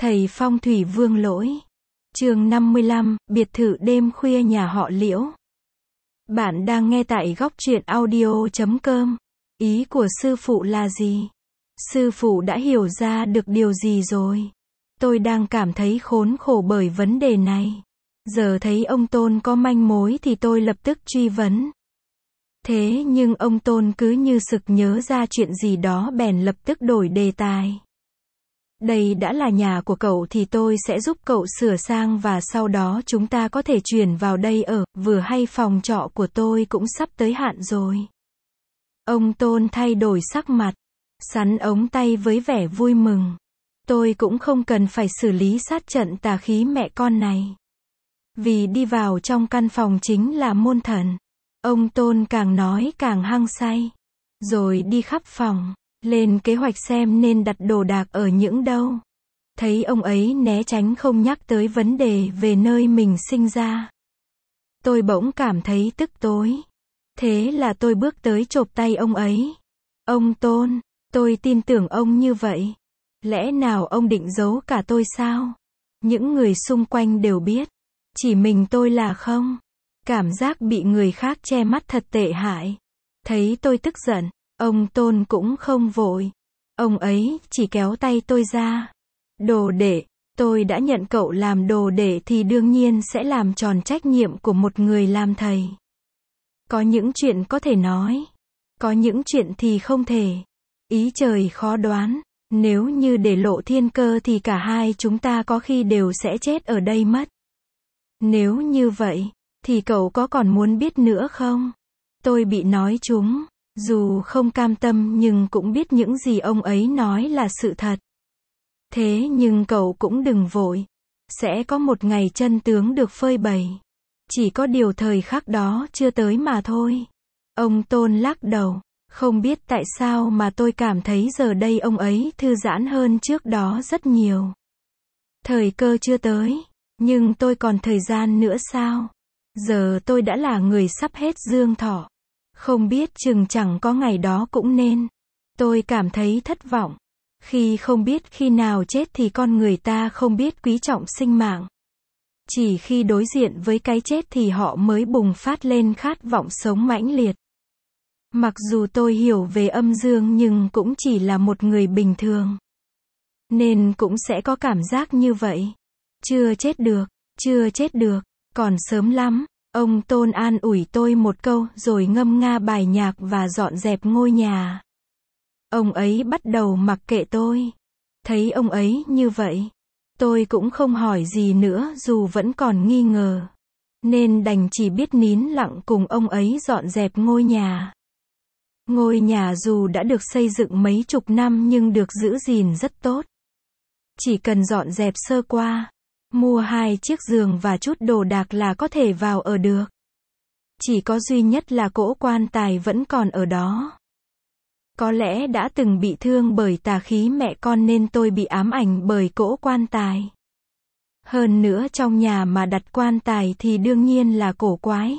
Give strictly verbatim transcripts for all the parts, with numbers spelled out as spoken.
Thầy phong thủy Vương Lỗi. Chương năm mươi lăm, biệt thự đêm khuya nhà họ Liễu. Bạn đang nghe tại góc truyện audio chấm com. Ý của sư phụ là gì? Sư phụ đã hiểu ra được điều gì rồi? Tôi đang cảm thấy khốn khổ bởi vấn đề này. Giờ thấy ông Tôn có manh mối thì tôi lập tức truy vấn. Thế nhưng ông Tôn cứ như sực nhớ ra chuyện gì đó bèn lập tức đổi đề tài. Đây đã là nhà của cậu thì tôi sẽ giúp cậu sửa sang và sau đó chúng ta có thể chuyển vào đây ở, vừa hay phòng trọ của tôi cũng sắp tới hạn rồi. Ông Tôn thay đổi sắc mặt, sắn ống tay với vẻ vui mừng. Tôi cũng không cần phải xử lý sát trận tà khí mẹ con này. Vì đi vào trong căn phòng chính là môn thần. Ông Tôn càng nói càng hăng say. Rồi đi khắp phòng, lên kế hoạch xem nên đặt đồ đạc ở những đâu. Thấy ông ấy né tránh không nhắc tới vấn đề về nơi mình sinh ra. Tôi bỗng cảm thấy tức tối. Thế là tôi bước tới chộp tay ông ấy. Ông Tôn, tôi tin tưởng ông như vậy. Lẽ nào ông định giấu cả tôi sao? Những người xung quanh đều biết. Chỉ mình tôi là không. Cảm giác bị người khác che mắt thật tệ hại. Thấy tôi tức giận, ông Tôn cũng không vội. Ông ấy chỉ kéo tay tôi ra. Đồ đệ, tôi đã nhận cậu làm đồ đệ thì đương nhiên sẽ làm tròn trách nhiệm của một người làm thầy. Có những chuyện có thể nói. Có những chuyện thì không thể. Ý trời khó đoán. Nếu như để lộ thiên cơ thì cả hai chúng ta có khi đều sẽ chết ở đây mất. Nếu như vậy, thì cậu có còn muốn biết nữa không? Tôi bị nói trúng. Dù không cam tâm nhưng cũng biết những gì ông ấy nói là sự thật. Thế nhưng cậu cũng đừng vội. Sẽ có một ngày chân tướng được phơi bày. Chỉ có điều thời khắc đó chưa tới mà thôi. Ông Tôn lắc đầu. Không biết tại sao mà tôi cảm thấy giờ đây ông ấy thư giãn hơn trước đó rất nhiều. Thời cơ chưa tới. Nhưng tôi còn thời gian nữa sao? Giờ tôi đã là người sắp hết dương thọ. Không biết chừng chẳng có ngày đó cũng nên. Tôi cảm thấy thất vọng. Khi không biết khi nào chết thì con người ta không biết quý trọng sinh mạng. Chỉ khi đối diện với cái chết thì họ mới bùng phát lên khát vọng sống mãnh liệt. Mặc dù tôi hiểu về âm dương nhưng cũng chỉ là một người bình thường. Nên cũng sẽ có cảm giác như vậy. Chưa chết được, chưa chết được, còn sớm lắm. Ông Tôn an ủi tôi một câu rồi ngâm nga bài nhạc và dọn dẹp ngôi nhà. Ông ấy bắt đầu mặc kệ tôi. Thấy ông ấy như vậy, tôi cũng không hỏi gì nữa dù vẫn còn nghi ngờ. Nên đành chỉ biết nín lặng cùng ông ấy dọn dẹp ngôi nhà. Ngôi nhà dù đã được xây dựng mấy chục năm nhưng được giữ gìn rất tốt. Chỉ cần dọn dẹp sơ qua, mua hai chiếc giường và chút đồ đạc là có thể vào ở được. Chỉ có duy nhất là cỗ quan tài vẫn còn ở đó. Có lẽ đã từng bị thương bởi tà khí mẹ con nên tôi bị ám ảnh bởi cỗ quan tài. Hơn nữa trong nhà mà đặt quan tài thì đương nhiên là cổ quái.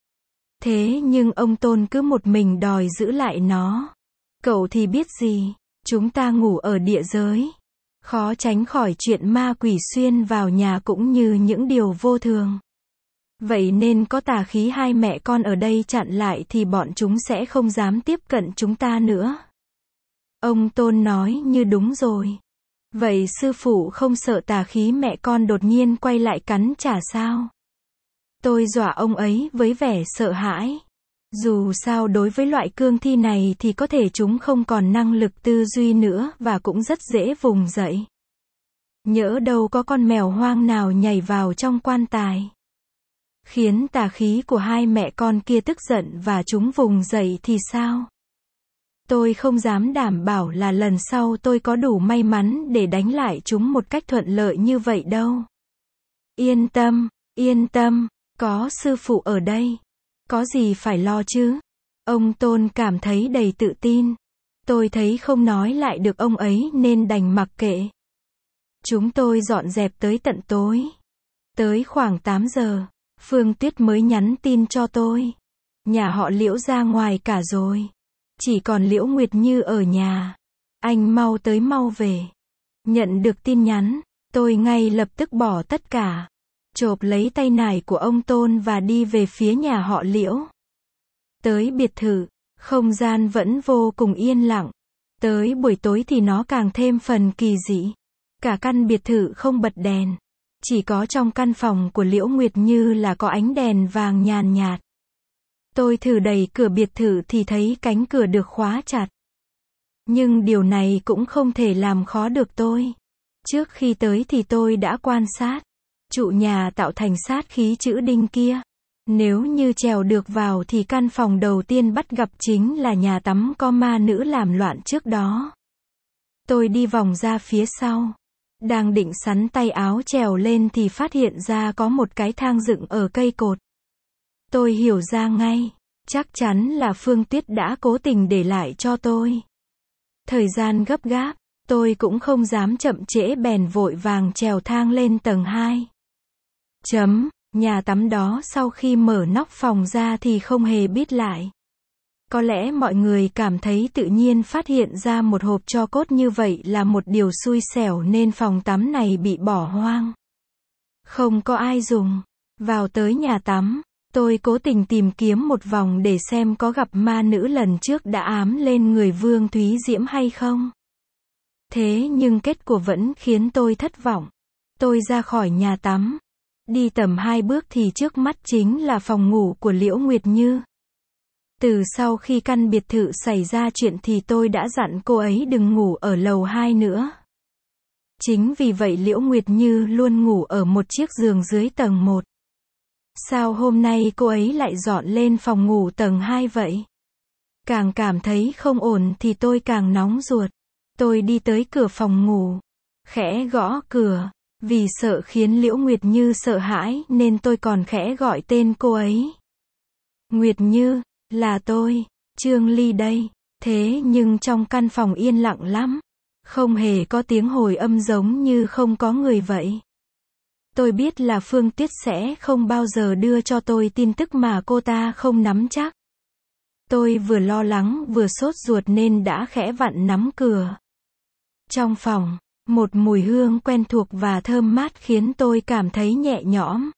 Thế nhưng ông Tôn cứ một mình đòi giữ lại nó. Cậu thì biết gì, chúng ta ngủ ở địa giới. Khó tránh khỏi chuyện ma quỷ xuyên vào nhà cũng như những điều vô thường. Vậy nên có tà khí hai mẹ con ở đây chặn lại thì bọn chúng sẽ không dám tiếp cận chúng ta nữa. Ông Tôn nói như đúng rồi. Vậy sư phụ không sợ tà khí mẹ con đột nhiên quay lại cắn trả sao? Tôi dọa ông ấy với vẻ sợ hãi. Dù sao đối với loại cương thi này thì có thể chúng không còn năng lực tư duy nữa và cũng rất dễ vùng dậy. Nhỡ đâu có con mèo hoang nào nhảy vào trong quan tài. Khiến tà khí của hai mẹ con kia tức giận và chúng vùng dậy thì sao? Tôi không dám đảm bảo là lần sau tôi có đủ may mắn để đánh lại chúng một cách thuận lợi như vậy đâu. Yên tâm, yên tâm, có sư phụ ở đây. Có gì phải lo chứ? Ông Tôn cảm thấy đầy tự tin. Tôi thấy không nói lại được ông ấy nên đành mặc kệ. Chúng tôi dọn dẹp tới tận tối. Tới khoảng tám giờ, Phương Tuyết mới nhắn tin cho tôi. Nhà họ Liễu ra ngoài cả rồi. Chỉ còn Liễu Nguyệt Như ở nhà. Anh mau tới mau về. Nhận được tin nhắn, Tôi ngay lập tức bỏ tất cả, chộp lấy tay nải của ông Tôn và đi về phía nhà họ Liễu. Tới biệt thự, không gian vẫn vô cùng yên lặng. Tới buổi tối thì nó càng thêm phần kỳ dị. Cả căn biệt thự không bật đèn. Chỉ có trong căn phòng của Liễu Nguyệt Như là có ánh đèn vàng nhàn nhạt. Tôi thử đẩy cửa biệt thự thì thấy cánh cửa được khóa chặt. Nhưng điều này cũng không thể làm khó được tôi. Trước khi tới thì tôi đã quan sát. Trụ nhà tạo thành sát khí chữ đinh kia. Nếu như trèo được vào thì căn phòng đầu tiên bắt gặp chính là nhà tắm có ma nữ làm loạn trước đó. Tôi đi vòng ra phía sau. Đang định sắn tay áo trèo lên thì phát hiện ra có một cái thang dựng ở cây cột. Tôi hiểu ra ngay. Chắc chắn là Phương Tuyết đã cố tình để lại cho tôi. Thời gian gấp gáp, tôi cũng không dám chậm trễ bèn vội vàng trèo thang lên tầng hai. Chấm, nhà tắm đó sau khi mở nóc phòng ra thì không hề bít lại. Có lẽ mọi người cảm thấy tự nhiên phát hiện ra một hộp tro cốt như vậy là một điều xui xẻo nên phòng tắm này bị bỏ hoang. Không có ai dùng. Vào tới nhà tắm, tôi cố tình tìm kiếm một vòng để xem có gặp ma nữ lần trước đã ám lên người Vương Thúy Diễm hay không. Thế nhưng kết quả vẫn khiến tôi thất vọng. Tôi ra khỏi nhà tắm. Đi tầm hai bước thì trước mắt chính là phòng ngủ của Liễu Nguyệt Như. Từ sau khi căn biệt thự xảy ra chuyện thì tôi đã dặn cô ấy đừng ngủ ở lầu hai nữa. Chính vì vậy Liễu Nguyệt Như luôn ngủ ở một chiếc giường dưới tầng một. Sao hôm nay cô ấy lại dọn lên phòng ngủ tầng hai vậy? Càng cảm thấy không ổn thì tôi càng nóng ruột. Tôi đi tới cửa phòng ngủ, khẽ gõ cửa. Vì sợ khiến Liễu Nguyệt Như sợ hãi nên tôi còn khẽ gọi tên cô ấy. Nguyệt Như, là tôi, Trương Ly đây. Thế nhưng trong căn phòng yên lặng lắm. Không hề có tiếng hồi âm giống như không có người vậy. Tôi biết là Phương Tuyết sẽ không bao giờ đưa cho tôi tin tức mà cô ta không nắm chắc. Tôi vừa lo lắng vừa sốt ruột nên đã khẽ vặn nắm cửa. Trong phòng, một mùi hương quen thuộc và thơm mát khiến tôi cảm thấy nhẹ nhõm.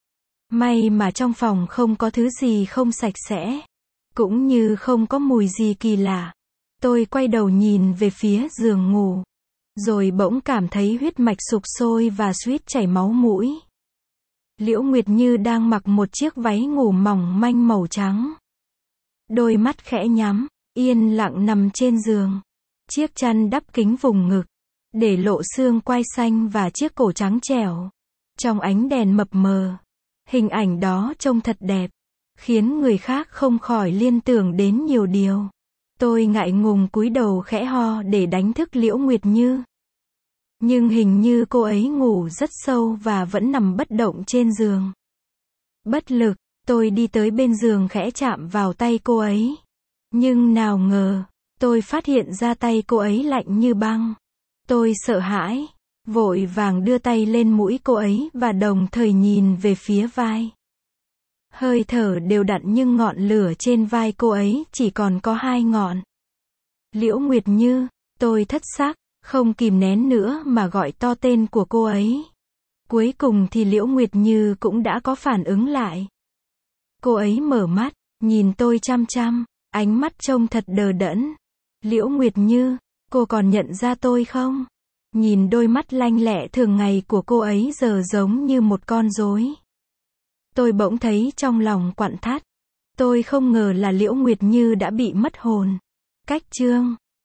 May mà trong phòng không có thứ gì không sạch sẽ, cũng như không có mùi gì kỳ lạ. Tôi quay đầu nhìn về phía giường ngủ, rồi bỗng cảm thấy huyết mạch sục sôi và suýt chảy máu mũi. Liễu Nguyệt Như đang mặc một chiếc váy ngủ mỏng manh màu trắng. Đôi mắt khẽ nhắm, yên lặng nằm trên giường. Chiếc chăn đắp kín vùng ngực, để lộ xương quai xanh và chiếc cổ trắng trẻo. Trong ánh đèn mập mờ, hình ảnh đó trông thật đẹp, khiến người khác không khỏi liên tưởng đến nhiều điều. Tôi ngại ngùng cúi đầu khẽ ho để đánh thức Liễu Nguyệt Như. Nhưng hình như cô ấy ngủ rất sâu và vẫn nằm bất động trên giường. Bất lực, tôi đi tới bên giường khẽ chạm vào tay cô ấy. Nhưng nào ngờ, tôi phát hiện ra tay cô ấy lạnh như băng. Tôi sợ hãi, vội vàng đưa tay lên mũi cô ấy và đồng thời nhìn về phía vai. Hơi thở đều đặn nhưng ngọn lửa trên vai cô ấy chỉ còn có hai ngọn. Liễu Nguyệt Như, tôi thất sắc, không kìm nén nữa mà gọi to tên của cô ấy. Cuối cùng thì Liễu Nguyệt Như cũng đã có phản ứng lại. Cô ấy mở mắt, nhìn tôi chăm chăm, ánh mắt trông thật đờ đẫn. Liễu Nguyệt Như, cô còn nhận ra tôi không? Nhìn đôi mắt lanh lẹ thường ngày của cô ấy giờ giống như một con rối. Tôi bỗng thấy trong lòng quặn thắt. Tôi không ngờ là Liễu Nguyệt Như đã bị mất hồn. Cách chương